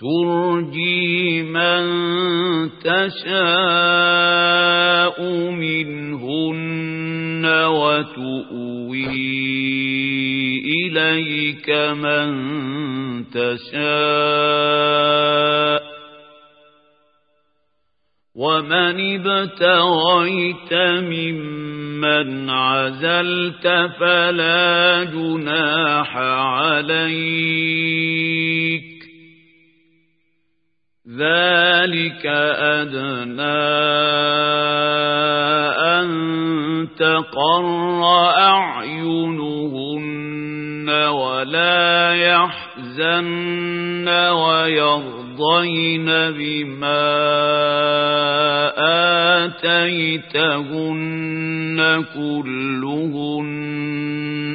ترجي من تشاء منهن وتؤوي إليك من تشاء ومن ابتغيت ممن عزلت فلا جناح عليك ذلك أدنى أن تقر أعينهن ولا يحزن ويرضين بما آتيتهن كلهن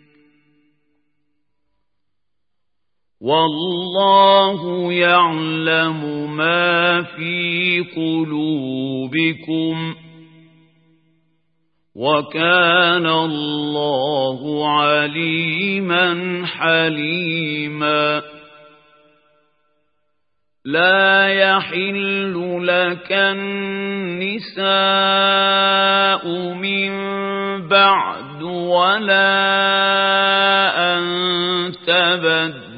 والله يعلم ما في قلوبكم وكان الله عليما حليما لا يحل لك النساء من بعد ولا أن تبدل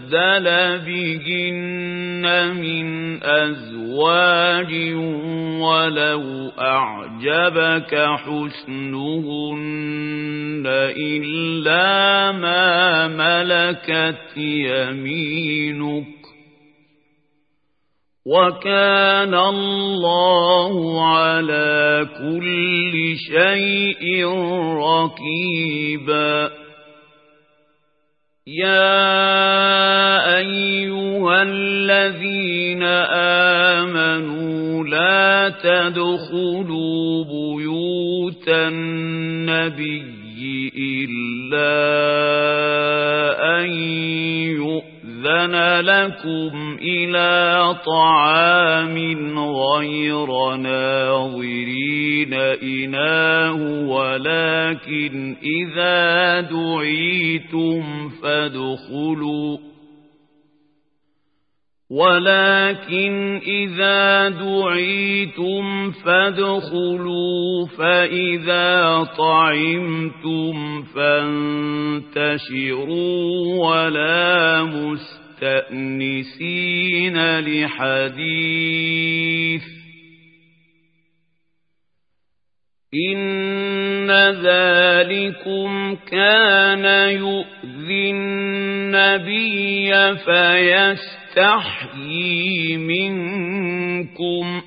بهن من أزواج ولو أعجبك حسنهن إلا ما ملكت يمينك وكان الله على كل شيء رقيبا يا أيها الذين آمنوا لا تدخلوا بيوت النبي إلا أن يؤذن لكم إلى طعام غير ناظرين إناه ولكن إذا دعيتم فادخلوا فإذا طعمتم فانتشروا ولا مستأنسين لحديث إن ذلكم كان يؤذي النبي فيستحيي منكم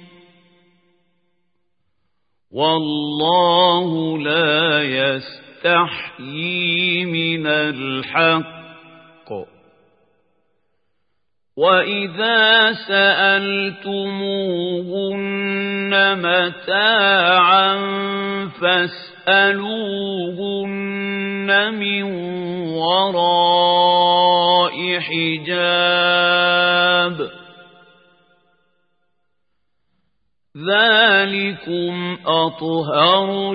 والله لا يستحيي من الحق وإذا سألتموهن متاعا فاسألوهن من وراء حجاب ذلكم أطهر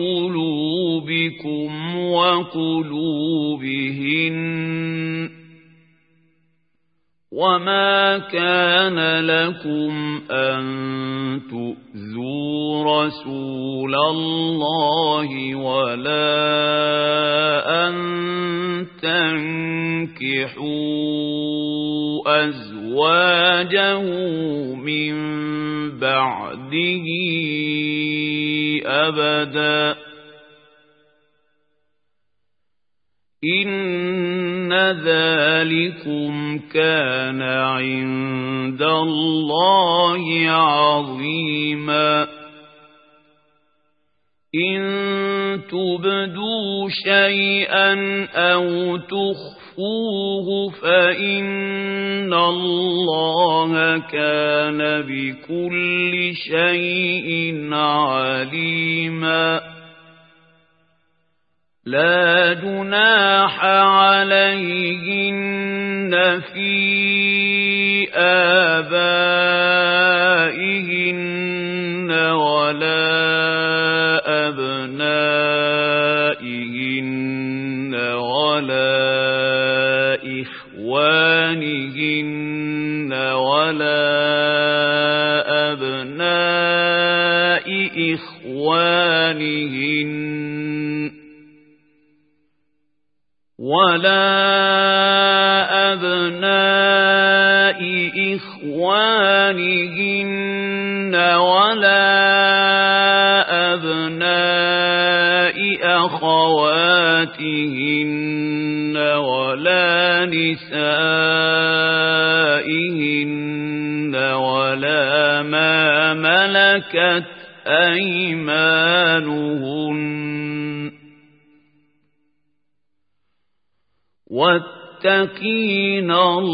لقلوبكم وقلوبهن وما كان لكم أن تؤذوا رسول الله ولا أن تنكحوا أزواجه من بعده أبدا إن ذلكم كان عند الله عظيما إن تبدوا شيئا أو تخفوه فإن الله كان بكل شيء عليما لا جناح عليهن في آبائهن ولا أبنائهن ولا إخوانهن ولا ولا أبناء إخوانهن ولا أبناء أخواتهن ولا نسائهن ولا ما ملكت أيمانهن واتقين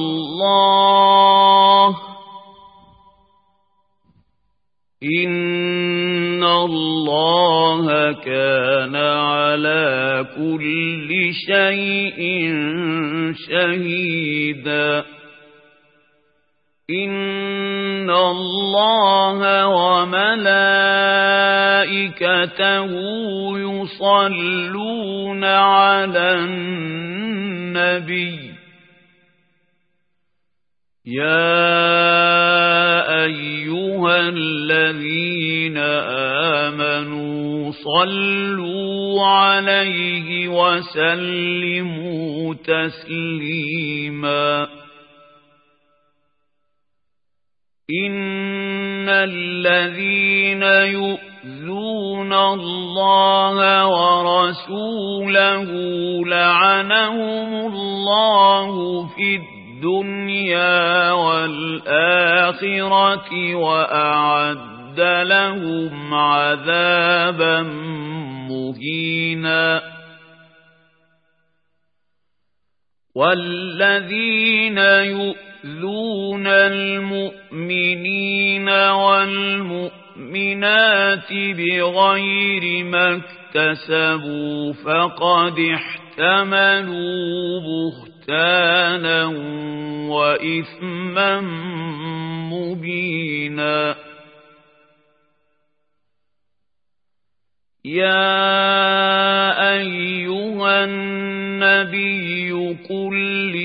الله إن الله كان على كل شيء شهيدا إن الله وملائكته يصلون على النبي يا أيها الذين آمنوا صلوا عليه وسلموا تسليما إن الذين يؤذون الله ورسوله لعنهم الله في الدنيا والآخرة وأعد لهم عذابا مهينا والذين يؤذون المؤمنين والمؤمنات بغير ما اكتسبوا فقد احتملوا بهتانا وإثما مبينا يا أيها النبي قل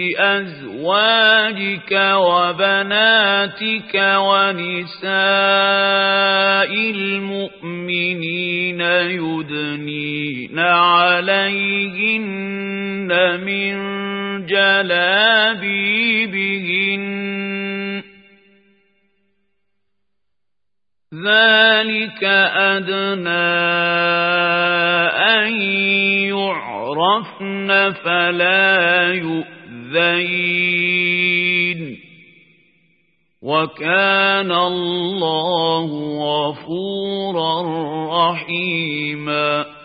لأزواجك وبناتك ونساء المؤمنين يدنين عليهن من جلابيبهن ذلك أدنى أن يعرفن فلا يؤذين وكان الله غفورا رحيما